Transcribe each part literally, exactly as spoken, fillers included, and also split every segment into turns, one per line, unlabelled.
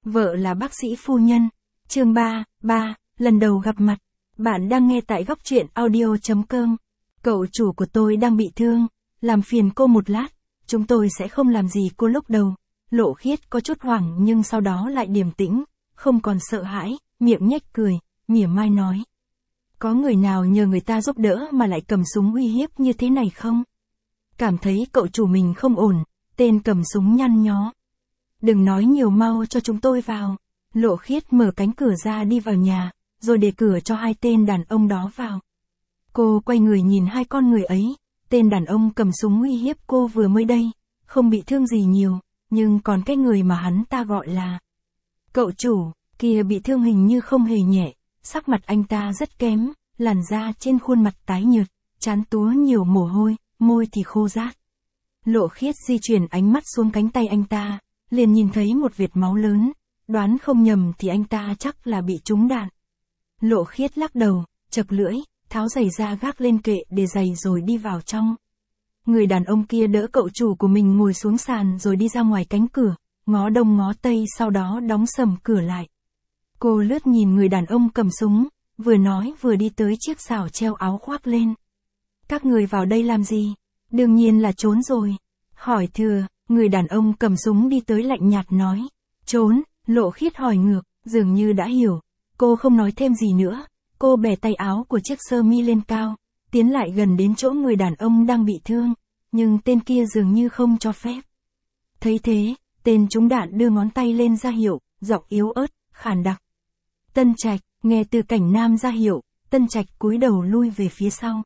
Vợ là bác sĩ phu nhân. Chương ba, ba, lần đầu gặp mặt. Bạn đang nghe tại góc truyện audio chấm com. Cậu chủ của tôi đang bị thương, làm phiền cô một lát, chúng tôi sẽ không làm gì cô lúc đầu. Lộ Khiết có chút hoảng nhưng sau đó lại điềm tĩnh, không còn sợ hãi, miệng nhếch cười, mỉa mai nói. Có người nào nhờ người ta giúp đỡ mà lại cầm súng uy hiếp như thế này không? Cảm thấy cậu chủ mình không ổn, tên cầm súng nhăn nhó. Đừng nói nhiều, mau cho chúng tôi vào. Lộ Khiết mở cánh cửa ra đi vào nhà, rồi để cửa cho hai tên đàn ông đó vào. Cô quay người nhìn hai con người ấy, tên đàn ông cầm súng uy hiếp cô vừa mới đây, không bị thương gì nhiều, nhưng còn cái người mà hắn ta gọi là cậu chủ, kia bị thương hình như không hề nhẹ, sắc mặt anh ta rất kém, làn da trên khuôn mặt tái nhợt, trán túa nhiều mồ hôi, môi thì khô rát. Lộ Khiết di chuyển ánh mắt xuống cánh tay anh ta, liền nhìn thấy một vệt máu lớn, đoán không nhầm thì anh ta chắc là bị trúng đạn. Lộ Khiết lắc đầu, chật lưỡi, tháo giày ra gác lên kệ để giày rồi đi vào trong. Người đàn ông kia đỡ cậu chủ của mình ngồi xuống sàn rồi đi ra ngoài cánh cửa, ngó đông ngó tây sau đó đóng sầm cửa lại. Cô lướt nhìn người đàn ông cầm súng, vừa nói vừa đi tới chiếc xào treo áo khoác lên. Các người vào đây làm gì? Đương nhiên là trốn rồi. Hỏi thừa, người đàn ông cầm súng đi tới lạnh nhạt nói. Trốn, Lộ Khiết hỏi ngược, dường như đã hiểu. Cô không nói thêm gì nữa, cô bẻ tay áo của chiếc sơ mi lên cao, tiến lại gần đến chỗ người đàn ông đang bị thương, nhưng tên kia dường như không cho phép. Thấy thế, tên trúng đạn đưa ngón tay lên ra hiệu, giọng yếu ớt, khàn đặc. Tân Trạch, nghe Từ Cảnh Nam ra hiệu, Tân Trạch cúi đầu lui về phía sau.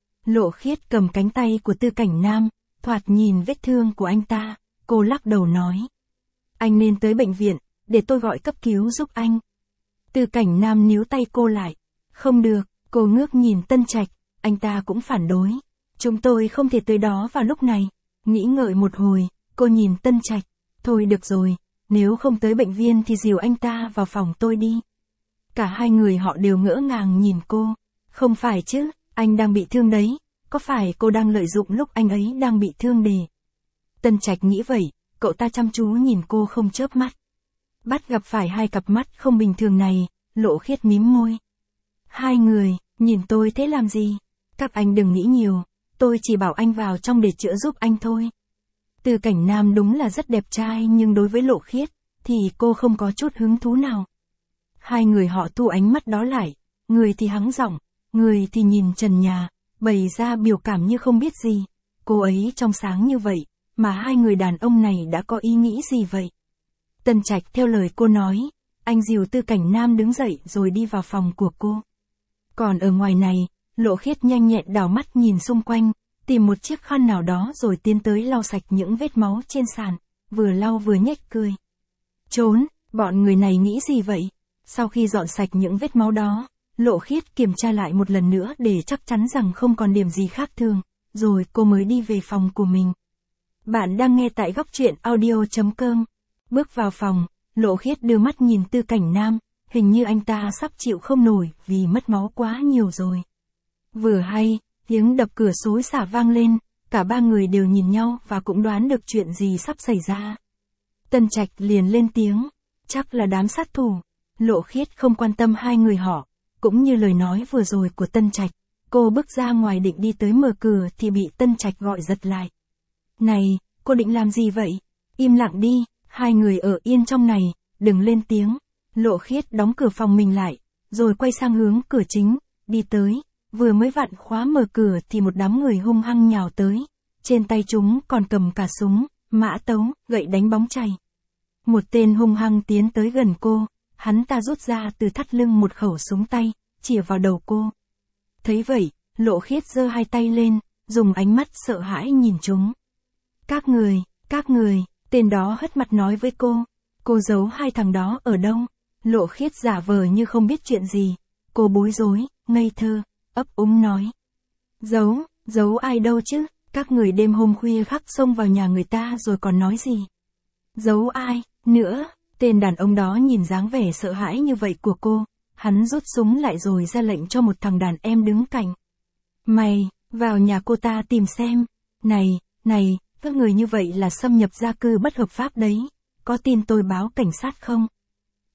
Lộ Khiết cầm cánh tay của Từ Cảnh Nam, thoạt nhìn vết thương của anh ta, cô lắc đầu nói. Anh nên tới bệnh viện, để tôi gọi cấp cứu giúp anh. Từ Cảnh Nam níu tay cô lại. Không được, cô ngước nhìn Tân Trạch, anh ta cũng phản đối. Chúng tôi không thể tới đó vào lúc này. Nghĩ ngợi một hồi, cô nhìn Tân Trạch. Thôi được rồi, nếu không tới bệnh viện thì dìu anh ta vào phòng tôi đi. Cả hai người họ đều ngỡ ngàng nhìn cô. Không phải chứ, anh đang bị thương đấy. Có phải cô đang lợi dụng lúc anh ấy đang bị thương để... Tân Trạch nghĩ vậy, cậu ta chăm chú nhìn cô không chớp mắt. Bắt gặp phải hai cặp mắt không bình thường này, Lộ Khiết mím môi. Hai người, nhìn tôi thế làm gì? Các anh đừng nghĩ nhiều, tôi chỉ bảo anh vào trong để chữa giúp anh thôi. Từ Cảnh Nam đúng là rất đẹp trai nhưng đối với Lộ Khiết, thì cô không có chút hứng thú nào. Hai người họ thu ánh mắt đó lại, người thì hắng giọng, người thì nhìn trần nhà, bày ra biểu cảm như không biết gì. Cô ấy trong sáng như vậy, mà hai người đàn ông này đã có ý nghĩ gì vậy? Tân Trạch theo lời cô nói, anh dìu Từ Cảnh Nam đứng dậy rồi đi vào phòng của cô. Còn ở ngoài này, Lộ Khiết nhanh nhẹn đảo mắt nhìn xung quanh, tìm một chiếc khăn nào đó rồi tiến tới lau sạch những vết máu trên sàn, vừa lau vừa nhếch cười. Trốn, bọn người này nghĩ gì vậy? Sau khi dọn sạch những vết máu đó, Lộ Khiết kiểm tra lại một lần nữa để chắc chắn rằng không còn điểm gì khác thường, rồi cô mới đi về phòng của mình. Bạn đang nghe tại góc truyện audio chấm com. Bước vào phòng, Lộ Khiết đưa mắt nhìn Từ Cảnh Nam, hình như anh ta sắp chịu không nổi vì mất máu quá nhiều rồi. Vừa hay, tiếng đập cửa xối xả vang lên, cả ba người đều nhìn nhau và cũng đoán được chuyện gì sắp xảy ra. Tân Trạch liền lên tiếng, chắc là đám sát thủ. Lộ Khiết không quan tâm hai người họ, cũng như lời nói vừa rồi của Tân Trạch, cô bước ra ngoài định đi tới mở cửa thì bị Tân Trạch gọi giật lại. Này, cô định làm gì vậy? Im lặng đi. Hai người ở yên trong này, đừng lên tiếng. Lộ Khiết đóng cửa phòng mình lại, rồi quay sang hướng cửa chính, đi tới, vừa mới vặn khóa mở cửa thì một đám người hung hăng nhào tới. Trên tay chúng còn cầm cả súng, mã tấu, gậy đánh bóng chày. Một tên hung hăng tiến tới gần cô, hắn ta rút ra từ thắt lưng một khẩu súng tay, chĩa vào đầu cô. Thấy vậy, Lộ Khiết giơ hai tay lên, dùng ánh mắt sợ hãi nhìn chúng. Các người, các người... Tên đó hất mặt nói với cô, cô giấu hai thằng đó ở đâu? Lộ Khiết giả vờ như không biết chuyện gì, cô bối rối, ngây thơ, ấp úng nói. Giấu, giấu ai đâu chứ, các người đêm hôm khuya khắc xông vào nhà người ta rồi còn nói gì? Giấu ai, nữa, tên đàn ông đó nhìn dáng vẻ sợ hãi như vậy của cô, hắn rút súng lại rồi ra lệnh cho một thằng đàn em đứng cạnh. Mày, vào nhà cô ta tìm xem, này, này. Các người như vậy là xâm nhập gia cư bất hợp pháp đấy, có tin tôi báo cảnh sát không?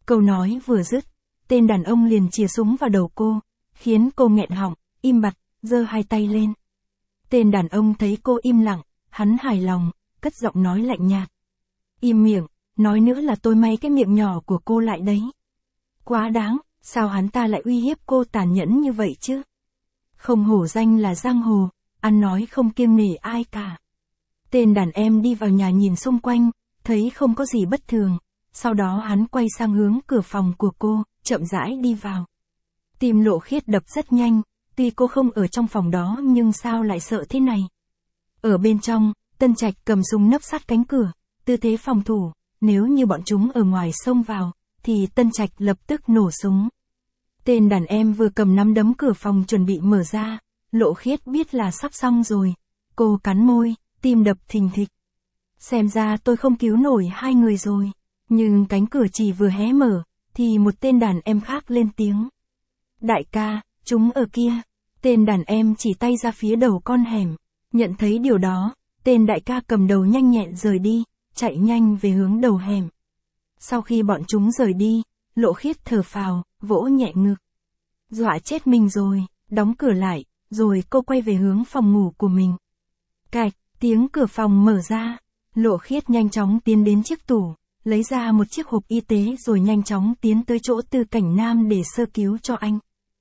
Câu nói vừa dứt, tên đàn ông liền chìa súng vào đầu cô, khiến cô nghẹn họng, im bặt, giơ hai tay lên. Tên đàn ông thấy cô im lặng, hắn hài lòng, cất giọng nói lạnh nhạt. Im miệng, nói nữa là tôi may cái miệng nhỏ của cô lại đấy. Quá đáng, sao hắn ta lại uy hiếp cô tàn nhẫn như vậy chứ? Không hổ danh là giang hồ, ăn nói không kiêng nể ai cả. Tên đàn em đi vào nhà nhìn xung quanh, thấy không có gì bất thường, sau đó hắn quay sang hướng cửa phòng của cô, chậm rãi đi vào. Tim Lộ Khiết đập rất nhanh, tuy cô không ở trong phòng đó nhưng sao lại sợ thế này. Ở bên trong, Tân Trạch cầm súng nấp sát cánh cửa, tư thế phòng thủ, nếu như bọn chúng ở ngoài xông vào, thì Tân Trạch lập tức nổ súng. Tên đàn em vừa cầm nắm đấm cửa phòng chuẩn bị mở ra, Lộ Khiết biết là sắp xong rồi. Cô cắn môi, tim đập thình thịch. Xem ra tôi không cứu nổi hai người rồi. Nhưng cánh cửa chỉ vừa hé mở, thì một tên đàn em khác lên tiếng. Đại ca, chúng ở kia. Tên đàn em chỉ tay ra phía đầu con hẻm. Nhận thấy điều đó, tên đại ca cầm đầu nhanh nhẹn rời đi, chạy nhanh về hướng đầu hẻm. Sau khi bọn chúng rời đi, Lộ Khiết thở phào, vỗ nhẹ ngực. Dọa chết mình rồi, đóng cửa lại, rồi cô quay về hướng phòng ngủ của mình. Cạch, tiếng cửa phòng mở ra, Lộ Khiết nhanh chóng tiến đến chiếc tủ, lấy ra một chiếc hộp y tế rồi nhanh chóng tiến tới chỗ Tư Cảnh Nam để sơ cứu cho anh.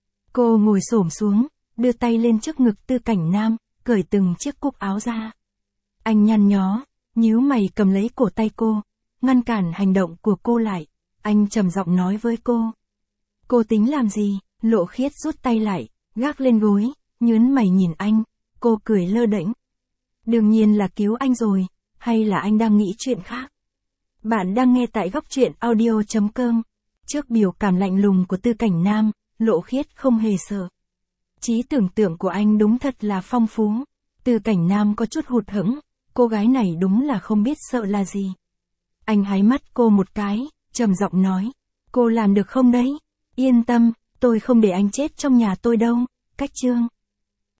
Cô ngồi xổm xuống, đưa tay lên trước ngực Tư Cảnh Nam, cởi từng chiếc cúc áo ra. Anh nhăn nhó, nhíu mày cầm lấy cổ tay cô, ngăn cản hành động của cô lại. Anh trầm giọng nói với cô. Cô tính làm gì? Lộ Khiết rút tay lại, gác lên gối, nhớn mày nhìn anh, cô cười lơ đễnh. Đương nhiên là cứu anh rồi, hay là anh đang nghĩ chuyện khác? Bạn đang nghe tại góc truyện audio chấm com. Trước biểu cảm lạnh lùng của Tư Cảnh Nam, Lộ Khiết không hề sợ. Trí tưởng tượng của anh đúng thật là phong phú. Tư Cảnh Nam có chút hụt hẫng, cô gái này đúng là không biết sợ là gì. Anh háy mắt cô một cái, trầm giọng nói, cô làm được không đấy? Yên tâm, tôi không để anh chết trong nhà tôi đâu. Cách chương